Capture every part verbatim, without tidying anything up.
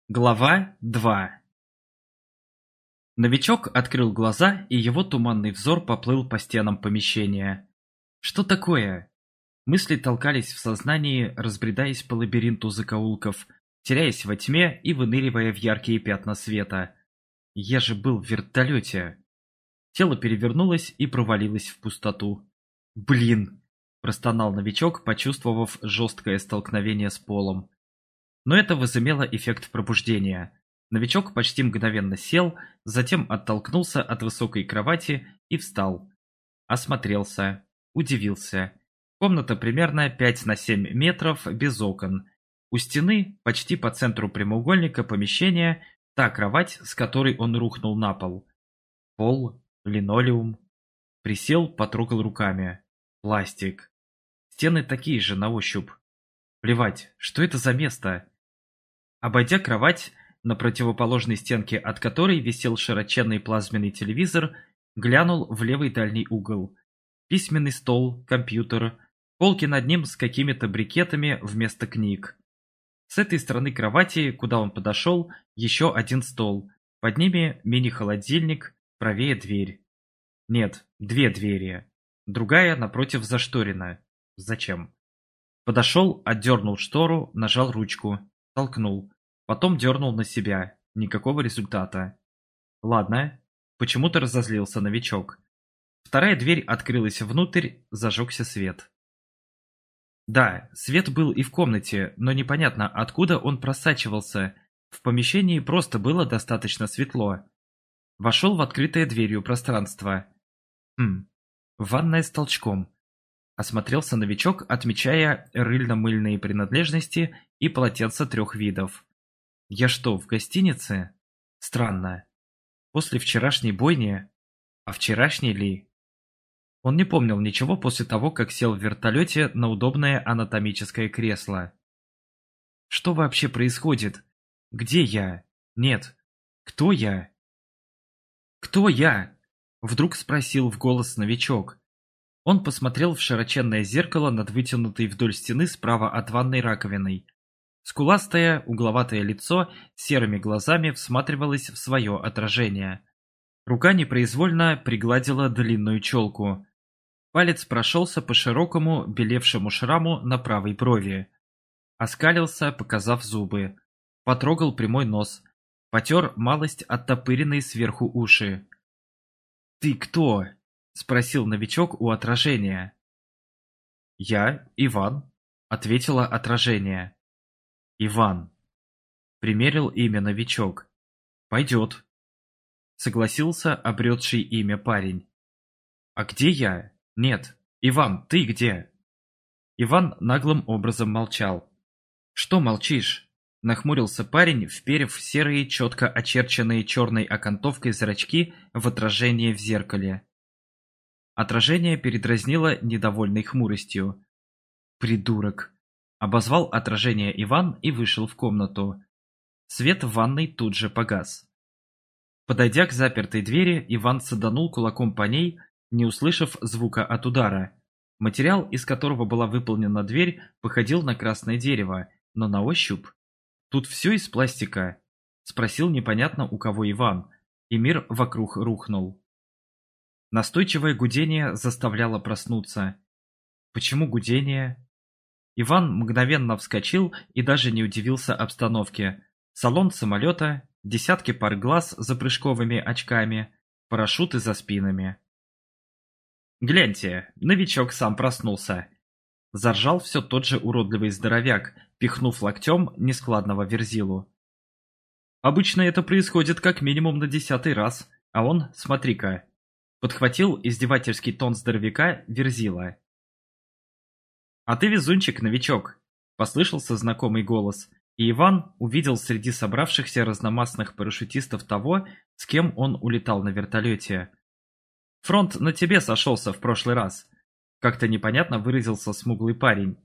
Глава два. Новичок открыл глаза, и его туманный взор поплыл по стенам помещения. Что такое? Мысли толкались в сознании, разбредаясь по лабиринту закоулков, теряясь во тьме и выныривая в яркие пятна света. Я же был в вертолете. Тело перевернулось и провалилось в пустоту. «Блин!» – простонал новичок, почувствовав жесткое столкновение с полом. Но это возымело эффект пробуждения. Новичок почти мгновенно сел, затем оттолкнулся от высокой кровати и встал. Осмотрелся, удивился. Комната примерно пять на семь метров, без окон. У стены, почти по центру прямоугольника помещения, та кровать, с которой он рухнул на пол. Пол, линолеум. Присел, потрогал руками. Пластик. Стены такие же на ощупь. Плевать, что это за место? Обойдя кровать, на противоположной стенке от которой висел широченный плазменный телевизор, глянул в левый дальний угол. Письменный стол, компьютер, полки над ним с какими-то брикетами вместо книг. С этой стороны кровати, куда он подошел, еще один стол. Под ними мини-холодильник, правее дверь. Нет, две двери. Другая напротив зашторена. Зачем? Подошел, отдернул штору, нажал ручку, толкнул. Потом дернул на себя. Никакого результата. Ладно. Почему-то разозлился новичок. Вторая дверь открылась внутрь, зажегся свет. Да, свет был и в комнате, но непонятно, откуда он просачивался. В помещении просто было достаточно светло. Вошел в открытое дверью пространство. Хм, ванная с толчком. Осмотрелся новичок, отмечая рыльно-мыльные принадлежности и полотенца трех видов. Я что, в гостинице? Странно. После вчерашней бойни? А вчерашней ли? Он не помнил ничего после того, как сел в вертолете на удобное анатомическое кресло. Что вообще происходит? Где я? Нет. Кто я? Кто я? Вдруг спросил в голос новичок. Он посмотрел в широченное зеркало над вытянутой вдоль стены справа от ванной раковиной. Скуластое, угловатое лицо с серыми глазами всматривалось в свое отражение. Рука непроизвольно пригладила длинную челку. Палец прошелся по широкому, белевшему шраму на правой брови. Оскалился, показав зубы. Потрогал прямой нос. Потер малость оттопыренные сверху уши. «Ты кто?» – спросил новичок у отражения. «Я Иван», – ответило отражение. «Иван». Примерил имя новичок. «Пойдет», — согласился обретший имя парень. «А где я? Нет. Иван, ты где?» Иван наглым образом молчал. «Что молчишь?» — нахмурился парень, вперев серые, четко очерченные черной окантовкой зрачки в отражение в зеркале. Отражение передразнило недовольной хмуростью. «Придурок!» Обозвал отражение Иван и вышел в комнату. Свет в ванной тут же погас. Подойдя к запертой двери, Иван саданул кулаком по ней, не услышав звука от удара. Материал, из которого была выполнена дверь, походил на красное дерево, но на ощупь. «Тут все из пластика?» – спросил непонятно у кого Иван, и мир вокруг рухнул. Настойчивое гудение заставляло проснуться. Почему гудение? Иван мгновенно вскочил и даже не удивился обстановке. Салон самолета, десятки пар глаз за прыжковыми очками, парашюты за спинами. «Гляньте, новичок сам проснулся!» Заржал все тот же уродливый здоровяк, пихнув локтем нескладного Верзилу. «Обычно это происходит как минимум на десятый раз, а он, смотри-ка!» Подхватил издевательский тон здоровяка Верзила. «А ты везунчик, новичок!» – послышался знакомый голос, и Иван увидел среди собравшихся разномастных парашютистов того, с кем он улетал на вертолете. «Фронт на тебе сошелся в прошлый раз», – как-то непонятно выразился смуглый парень.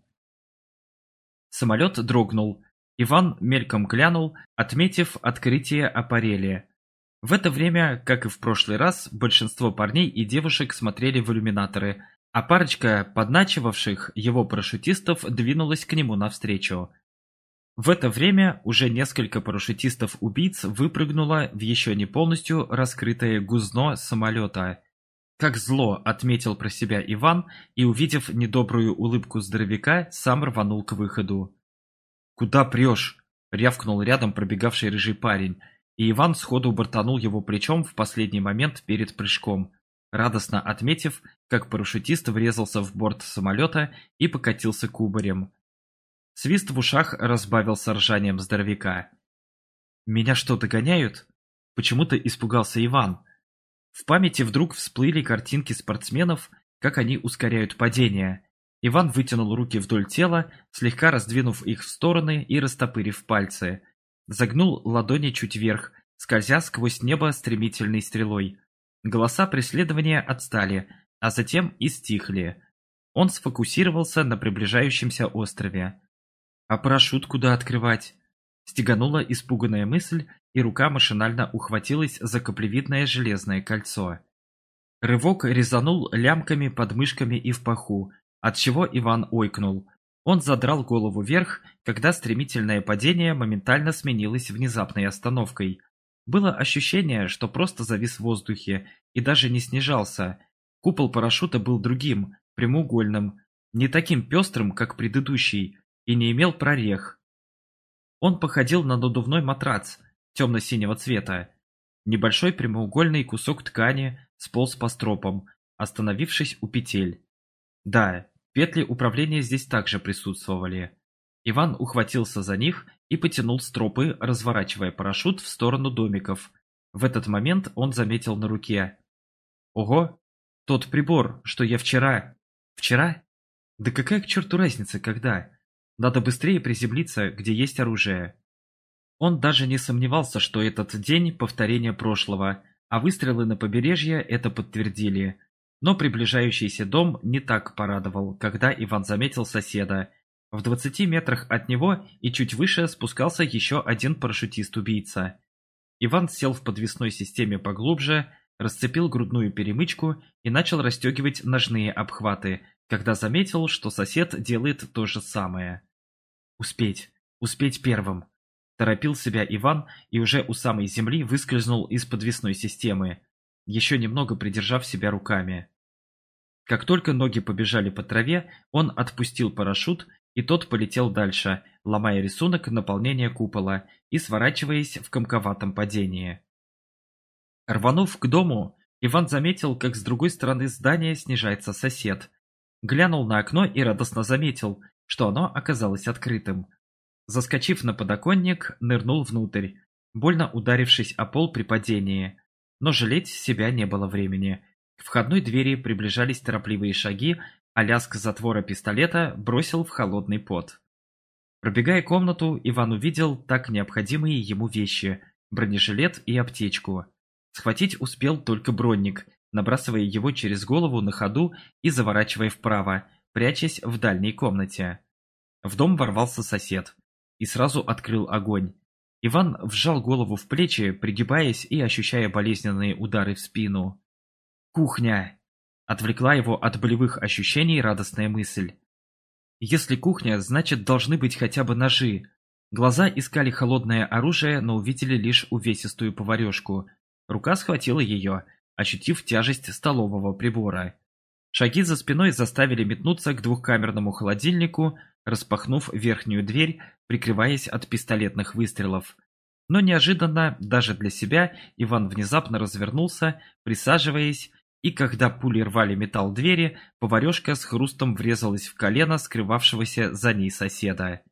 Самолет дрогнул. Иван мельком глянул, отметив открытие аппарели. В это время, как и в прошлый раз, большинство парней и девушек смотрели в иллюминаторы, а парочка подначивавших его парашютистов двинулась к нему навстречу. В это время уже несколько парашютистов-убийц выпрыгнуло в еще не полностью раскрытое гузно самолета. Как зло, отметил про себя Иван и, увидев недобрую улыбку здоровяка, сам рванул к выходу. «Куда прешь?» — рявкнул рядом пробегавший рыжий парень, и Иван сходу бортанул его плечом в последний момент перед прыжком, радостно отметив, как парашютист врезался в борт самолета и покатился кубарем. Свист в ушах разбавился ржанием здоровяка. «Меня что, догоняют?» — почему-то испугался Иван. В памяти вдруг всплыли картинки спортсменов, как они ускоряют падение. Иван вытянул руки вдоль тела, слегка раздвинув их в стороны и растопырив пальцы. Загнул ладони чуть вверх, скользя сквозь небо стремительной стрелой. Голоса преследования отстали, а затем и стихли. Он сфокусировался на приближающемся острове. «А парашют куда открывать?» Стеганула испуганная мысль, и рука машинально ухватилась за каплевидное железное кольцо. Рывок резанул лямками под мышками и в паху, отчего Иван ойкнул. Он задрал голову вверх, когда стремительное падение моментально сменилось внезапной остановкой. Было ощущение, что просто завис в воздухе и даже не снижался. Купол парашюта был другим, прямоугольным, не таким пестрым, как предыдущий, и не имел прорех. Он походил на надувной матрац темно-синего цвета. Небольшой прямоугольный кусок ткани сполз по стропам, остановившись у петель. Да, петли управления здесь также присутствовали. Иван ухватился за них и потянул стропы, разворачивая парашют в сторону домиков. В этот момент он заметил на руке. Ого, тот прибор, что я вчера... Вчера? Да какая к черту разница, когда? Надо быстрее приземлиться, где есть оружие. Он даже не сомневался, что этот день – повторение прошлого, а выстрелы на побережье это подтвердили. Но приближающийся дом не так порадовал, когда Иван заметил соседа. В двадцати метрах от него и чуть выше спускался еще один парашютист-убийца. Иван сел в подвесной системе поглубже, расцепил грудную перемычку и начал расстегивать ножные обхваты, когда заметил, что сосед делает то же самое. «Успеть, успеть первым!» Торопил себя Иван и уже у самой земли выскользнул из подвесной системы, еще немного придержав себя руками. Как только ноги побежали по траве, он отпустил парашют, и тот полетел дальше, ломая рисунок наполнения купола и сворачиваясь в комковатом падении. Рванув к дому, Иван заметил, как с другой стороны здания снижается сосед. Глянул на окно и радостно заметил, что оно оказалось открытым. Заскочив на подоконник, нырнул внутрь, больно ударившись о пол при падении. Но жалеть себя не было времени. К входной двери приближались торопливые шаги, а лязг затвора пистолета бросил в холодный пот. Пробегая комнату, Иван увидел так необходимые ему вещи – бронежилет и аптечку. Схватить успел только бронник, набрасывая его через голову на ходу и заворачивая вправо, прячась в дальней комнате. В дом ворвался сосед и сразу открыл огонь. Иван вжал голову в плечи, пригибаясь и ощущая болезненные удары в спину. «Кухня!» – отвлекла его от болевых ощущений радостная мысль. «Если кухня, значит, должны быть хотя бы ножи». Глаза искали холодное оружие, но увидели лишь увесистую поварешку. Рука схватила ее, ощутив тяжесть столового прибора. Шаги за спиной заставили метнуться к двухкамерному холодильнику, распахнув верхнюю дверь, прикрываясь от пистолетных выстрелов. Но неожиданно, даже для себя, Иван внезапно развернулся, присаживаясь, и когда пули рвали металл двери, поварешка с хрустом врезалась в колено скрывавшегося за ней соседа.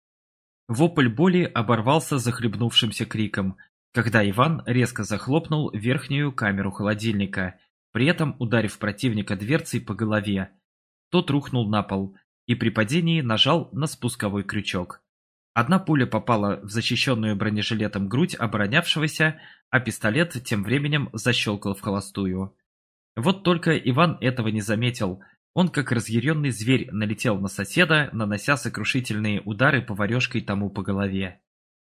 Вопль боли оборвался захлебнувшимся криком, когда Иван резко захлопнул верхнюю камеру холодильника, при этом ударив противника дверцей по голове. Тот рухнул на пол и при падении нажал на спусковой крючок. Одна пуля попала в защищенную бронежилетом грудь оборонявшегося, а пистолет тем временем защелкал в холостую. Вот только Иван этого не заметил. Он, как разъяренный зверь, налетел на соседа, нанося сокрушительные удары поварешкой тому по голове.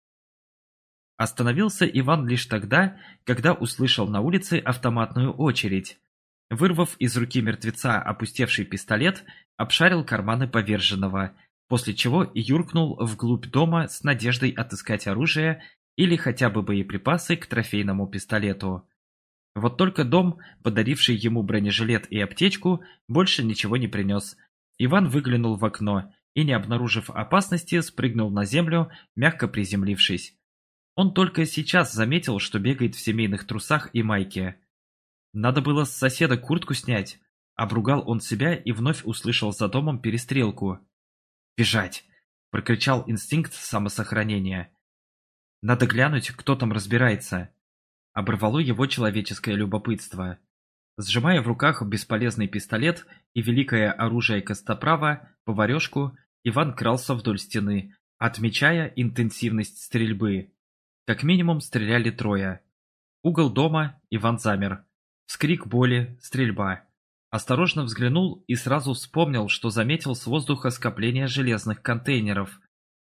Остановился Иван лишь тогда, когда услышал на улице автоматную очередь. Вырвав из руки мертвеца опустевший пистолет, обшарил карманы поверженного, после чего юркнул вглубь дома с надеждой отыскать оружие или хотя бы боеприпасы к трофейному пистолету. Вот только дом, подаривший ему бронежилет и аптечку, больше ничего не принес. Иван выглянул в окно и, не обнаружив опасности, спрыгнул на землю, мягко приземлившись. Он только сейчас заметил, что бегает в семейных трусах и майке. Надо было с соседа куртку снять. Обругал он себя и вновь услышал за домом перестрелку. «Бежать!» – прокричал инстинкт самосохранения. «Надо глянуть, кто там разбирается». Оборвало его человеческое любопытство. Сжимая в руках бесполезный пистолет и великое оружие Костоправа, поварешку, Иван крался вдоль стены, отмечая интенсивность стрельбы. Как минимум стреляли трое. Угол дома, Иван замер. Вскрик боли, стрельба. Осторожно взглянул и сразу вспомнил, что заметил с воздуха скопление железных контейнеров.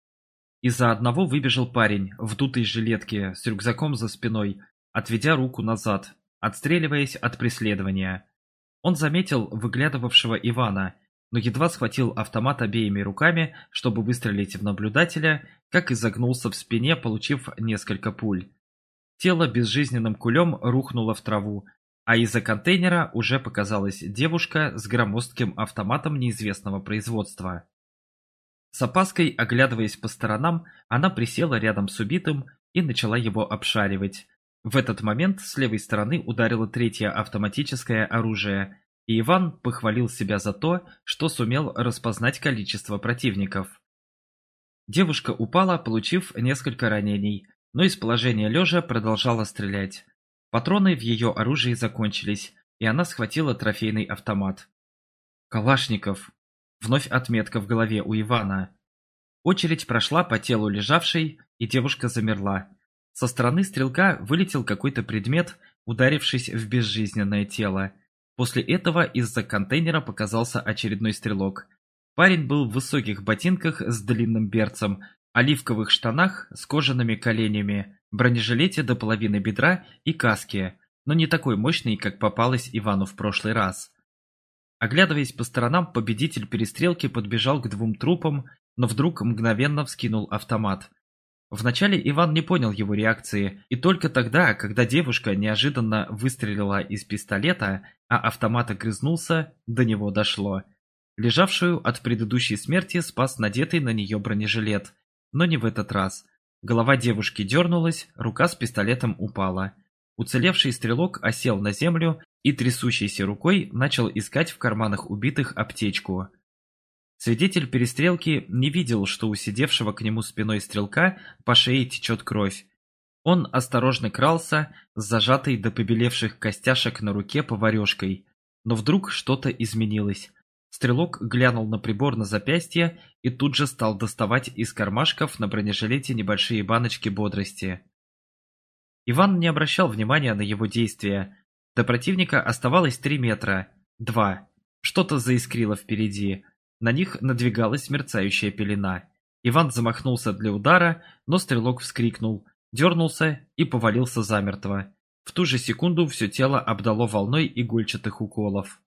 Из-за одного выбежал парень в дутой жилетке с рюкзаком за спиной, отведя руку назад, отстреливаясь от преследования. Он заметил выглядывавшего Ивана, но едва схватил автомат обеими руками, чтобы выстрелить в наблюдателя, как изогнулся в спине, получив несколько пуль. Тело безжизненным кулем рухнуло в траву, а из-за контейнера уже показалась девушка с громоздким автоматом неизвестного производства. С опаской, оглядываясь по сторонам, она присела рядом с убитым и начала его обшаривать. В этот момент с левой стороны ударило третье автоматическое оружие, и Иван похвалил себя за то, что сумел распознать количество противников. Девушка упала, получив несколько ранений, но из положения лежа продолжала стрелять. Патроны в ее оружии закончились, и она схватила трофейный автомат. «Калашников!» Вновь отметка в голове у Ивана. Очередь прошла по телу лежавшей, и девушка замерла. Со стороны стрелка вылетел какой-то предмет, ударившись в безжизненное тело. После этого из-за контейнера показался очередной стрелок. Парень был в высоких ботинках с длинным берцем, оливковых штанах с кожаными коленями, бронежилете до половины бедра и каске, но не такой мощный, как попалось Ивану в прошлый раз. Оглядываясь по сторонам, победитель перестрелки подбежал к двум трупам, но вдруг мгновенно вскинул автомат. Вначале Иван не понял его реакции, и только тогда, когда девушка неожиданно выстрелила из пистолета, а автомат огрызнулся, до него дошло. Лежавшую от предыдущей смерти спас надетый на нее бронежилет, но не в этот раз. Голова девушки дернулась, рука с пистолетом упала. Уцелевший стрелок осел на землю и трясущейся рукой начал искать в карманах убитых аптечку. Свидетель перестрелки не видел, что у сидевшего к нему спиной стрелка по шее течет кровь. Он осторожно крался с зажатой до побелевших костяшек на руке поварешкой, но вдруг что-то изменилось. Стрелок глянул на прибор на запястье и тут же стал доставать из кармашков на бронежилете небольшие баночки бодрости. Иван не обращал внимания на его действия. До противника оставалось три метра. Два. Что-то заискрило впереди. На них надвигалась мерцающая пелена. Иван замахнулся для удара, но стрелок вскрикнул, дернулся и повалился замертво. В ту же секунду все тело обдало волной игольчатых уколов.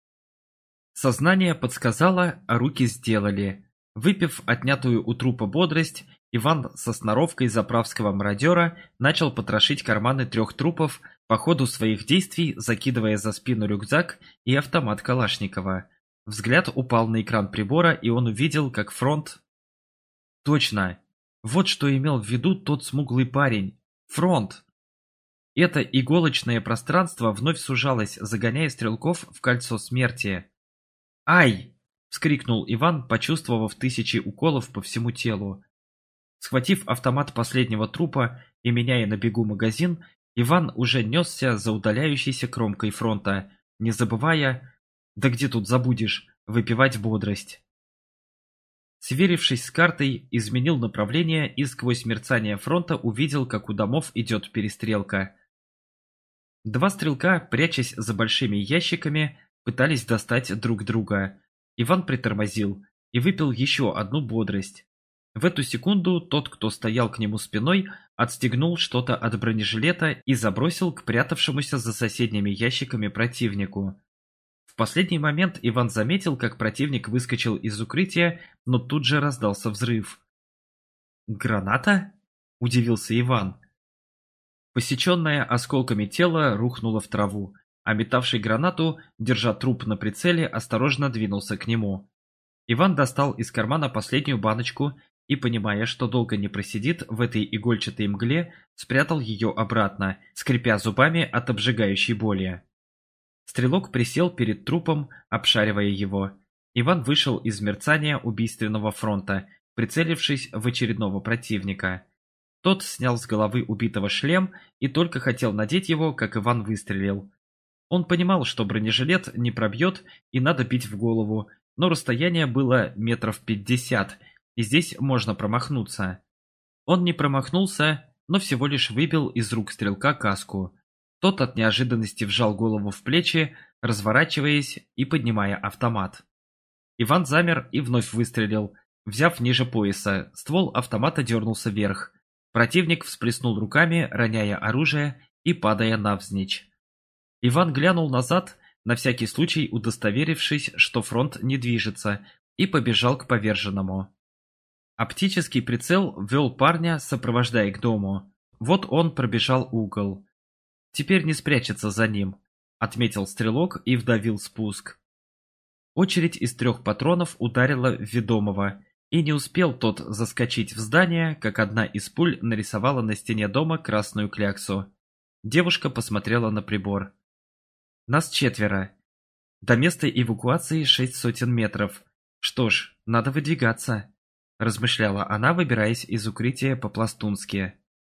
Сознание подсказало, а руки сделали. Выпив отнятую у трупа бодрость, Иван со сноровкой заправского мародера начал потрошить карманы трех трупов, по ходу своих действий закидывая за спину рюкзак и автомат Калашникова. Взгляд упал на экран прибора, и он увидел, как фронт... Точно! Вот что имел в виду тот смуглый парень. Фронт! Это иголочное пространство вновь сужалось, загоняя стрелков в кольцо смерти. «Ай!» — вскрикнул Иван, почувствовав тысячи уколов по всему телу. Схватив автомат последнего трупа и меняя на бегу магазин, Иван уже несся за удаляющейся кромкой фронта, не забывая, да где тут забудешь, выпивать бодрость. Сверившись с картой, изменил направление и сквозь мерцание фронта увидел, как у домов идет перестрелка. Два стрелка, прячась за большими ящиками, пытались достать друг друга. Иван притормозил и выпил еще одну бодрость. В эту секунду тот, кто стоял к нему спиной, отстегнул что-то от бронежилета и забросил к прятавшемуся за соседними ящиками противнику. В последний момент Иван заметил, как противник выскочил из укрытия, но тут же раздался взрыв. «Граната?» – удивился Иван. Посеченное осколками тело рухнуло в траву, а метавший гранату, держа труп на прицеле, осторожно двинулся к нему. Иван достал из кармана последнюю баночку и, понимая, что долго не просидит в этой игольчатой мгле, спрятал ее обратно, скрипя зубами от обжигающей боли. Стрелок присел перед трупом, обшаривая его. Иван вышел из мерцания убийственного фронта, прицелившись в очередного противника. Тот снял с головы убитого шлем и только хотел надеть его, как Иван выстрелил. Он понимал, что бронежилет не пробьет и надо бить в голову, но расстояние было метров пятьдесят, и здесь можно промахнуться. Он не промахнулся, но всего лишь выбил из рук стрелка каску. Тот от неожиданности вжал голову в плечи, разворачиваясь и поднимая автомат. Иван замер и вновь выстрелил, взяв ниже пояса, ствол автомата дернулся вверх. Противник всплеснул руками, роняя оружие и падая навзничь. Иван глянул назад, на всякий случай удостоверившись, что фронт не движется, и побежал к поверженному. Оптический прицел вел парня, сопровождая к дому. Вот он пробежал угол. «Теперь не спрячется за ним», — отметил стрелок и вдавил спуск. Очередь из трех патронов ударила в ведомого, и не успел тот заскочить в здание, как одна из пуль нарисовала на стене дома красную кляксу. Девушка посмотрела на прибор. «Нас четверо. До места эвакуации шесть сотен метров. Что ж, надо выдвигаться», — размышляла она, выбираясь из укрытия по-пластунски.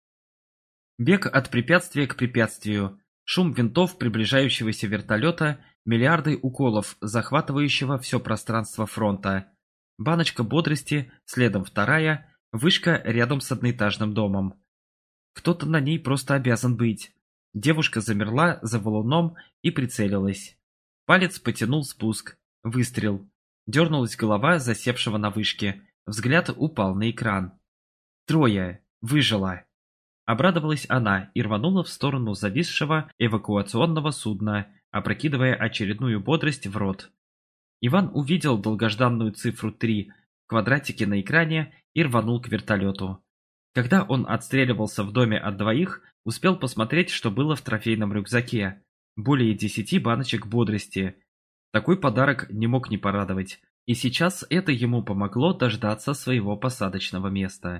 Бег от препятствия к препятствию, шум винтов приближающегося вертолета, миллиарды уколов, захватывающего все пространство фронта. Баночка бодрости, следом вторая, вышка рядом с одноэтажным домом. Кто-то на ней просто обязан быть. Девушка замерла за валуном и прицелилась. Палец потянул спуск. Выстрел. Дернулась голова засевшего на вышке. Взгляд упал на экран. Трое. Выжила. Обрадовалась она и рванула в сторону зависшего эвакуационного судна, опрокидывая очередную бодрость в рот. Иван увидел долгожданную цифру три в квадратике на экране и рванул к вертолету. Когда он отстреливался в доме от двоих, успел посмотреть, что было в трофейном рюкзаке. Более десяти баночек бодрости. Такой подарок не мог не порадовать, и сейчас это ему помогло дождаться своего посадочного места.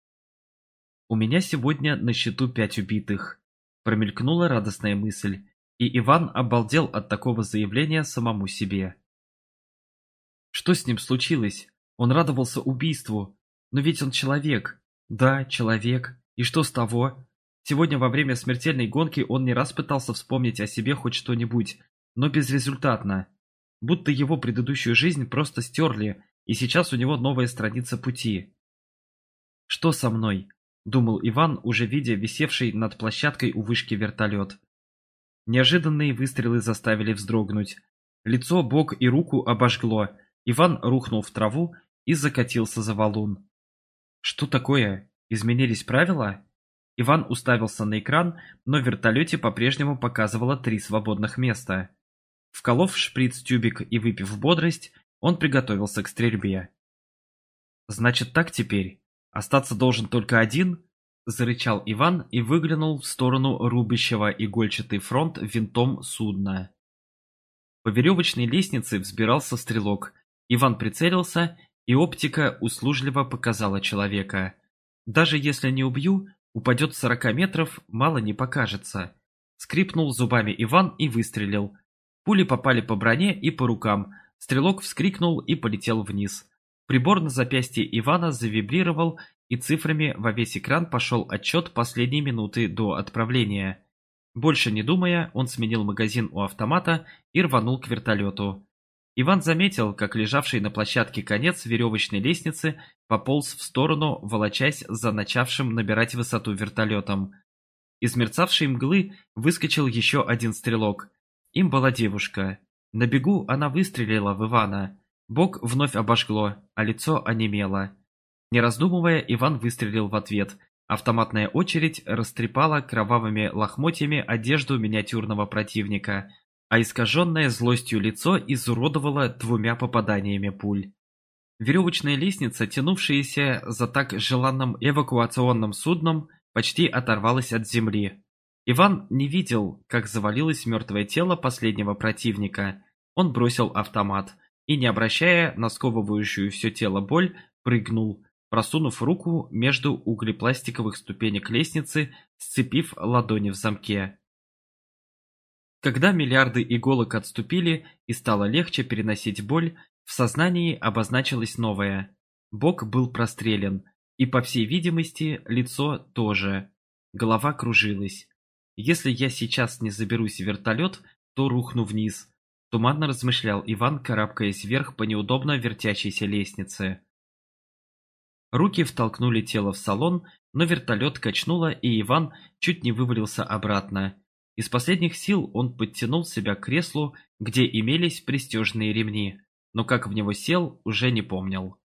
«У меня сегодня на счету пять убитых», — промелькнула радостная мысль, и Иван обалдел от такого заявления самому себе. Что с ним случилось? Он радовался убийству. Но ведь он человек. Да, человек. И что с того? Сегодня во время смертельной гонки он не раз пытался вспомнить о себе хоть что-нибудь, но безрезультатно. Будто его предыдущую жизнь просто стерли, и сейчас у него новая страница пути. «Что со мной?» – думал Иван, уже видя висевший над площадкой у вышки вертолет. Неожиданные выстрелы заставили вздрогнуть. Лицо, бок и руку обожгло. Иван рухнул в траву и закатился за валун. Что такое? Изменились правила? Иван уставился на экран, но в вертолете по-прежнему показывало три свободных места. Вколов шприц-тюбик и выпив бодрость, он приготовился к стрельбе. «Значит так теперь? Остаться должен только один?» – зарычал Иван и выглянул в сторону рубящего игольчатый фронт винтом судна. По веревочной лестнице взбирался стрелок. Иван прицелился, и оптика услужливо показала человека. Даже если не убью, упадет с сорока метров, мало не покажется. Скрипнул зубами Иван и выстрелил. Пули попали по броне и по рукам. Стрелок вскрикнул и полетел вниз. Прибор на запястье Ивана завибрировал, и цифрами во весь экран пошел отчет последней минуты до отправления. Больше не думая, он сменил магазин у автомата и рванул к вертолету. Иван заметил, как лежавший на площадке конец веревочной лестницы пополз в сторону, волочась за начавшим набирать высоту вертолетом. Из мерцавшей мглы выскочил еще один стрелок. Им была девушка. На бегу она выстрелила в Ивана. Бок вновь обожгло, а лицо онемело. Не раздумывая, Иван выстрелил в ответ. Автоматная очередь растрепала кровавыми лохмотьями одежду миниатюрного противника, а искаженное злостью лицо изуродовало двумя попаданиями пуль. Веревочная лестница, тянувшаяся за так желанным эвакуационным судном, почти оторвалась от земли. Иван не видел, как завалилось мертвое тело последнего противника. Он бросил автомат и, не обращая на сковывающую все тело боль, прыгнул, просунув руку между углепластиковых ступенек лестницы, сцепив ладони в замке. Когда миллиарды иголок отступили и стало легче переносить боль, в сознании обозначилось новое. Бок был прострелен, и, по всей видимости, лицо тоже. Голова кружилась. «Если я сейчас не заберусь в вертолет, то рухну вниз», — туманно размышлял Иван, карабкаясь вверх по неудобно вертящейся лестнице. Руки втолкнули тело в салон, но вертолет качнуло, и Иван чуть не вывалился обратно. Из последних сил он подтянул себя к креслу, где имелись пристежные ремни, но как в него сел, уже не помнил.